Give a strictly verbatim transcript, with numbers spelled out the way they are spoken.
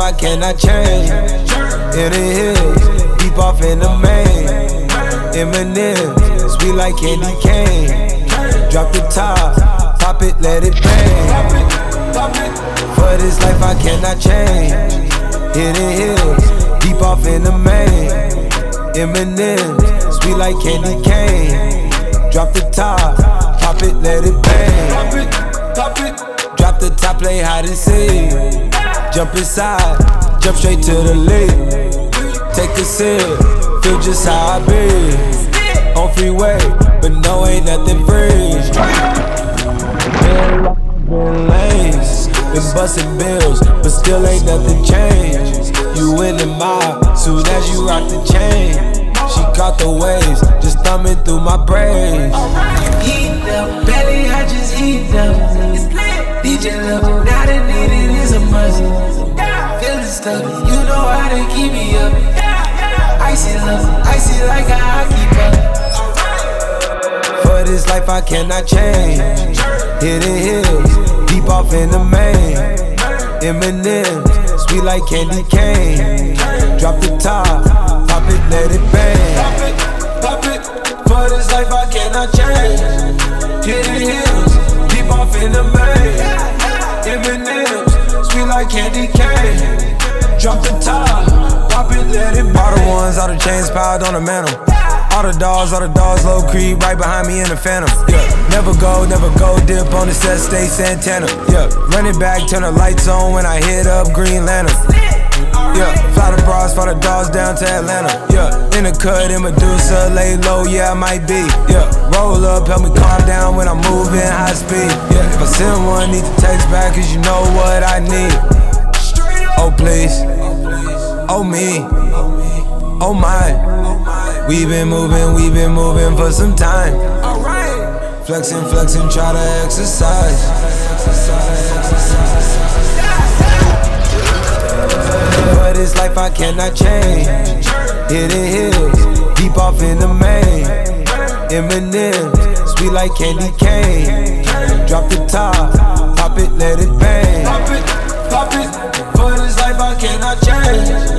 I cannot change. In the hills, deep off in the main. Eminem, sweet like candy cane. Drop the top, pop it, let it bang. For this life I cannot change. Hidden hills, deep off in the main. Eminem, sweet like candy cane. Drop the top, pop it, let it bang. Drop the top, play hide and seek. Jump inside, jump straight to the lead. Take a sip, feel just how I be. On freeway, but no, ain't nothing free. Been lanes, been busting bills, but still ain't nothing changed. You in the mob, soon as you rock the chain. She caught the waves, just thumbing through my brains. Heat up, belly, I just heat up. D J level, now the needed is a must. Feeling stuck, you know how to keep me up. Icy love, icy like how I keep up. For this life I cannot change. Hidden hills, deep off in the main. Eminem, sweet like candy cane. Drop the top, pop it, let it bang. Pop it, pop it. For this life I cannot change. Hidden hills, deep off in the main. Eminem, sweet like candy cane. Drop the top, pop it, let it bang. All the ones, all the chains piled on the mantle. All the dogs, all the dogs, low creep, right behind me in the phantom. Yeah, never go, never go, dip on the set, stay Santana. Yeah, run it back, turn the lights on when I hit up Green Lantern. Yeah, fly the bras, fly the dogs down to Atlanta. Yeah, in the cut, in Medusa, lay low, yeah, I might be. Yeah, roll up, help me calm down when I'm moving high speed. Yeah, if I send one, need to text back, cause you know what I need. Oh, please, oh, me, oh, my. We been moving, we been moving for some time. Alright. Flexing, flexing, try to exercise. For this life I cannot change. Hidden hills, deep off in the main. Eminem, sweet like candy cane. Drop the top, pop it, let it bang. Pop it, pop it. For this life I cannot change.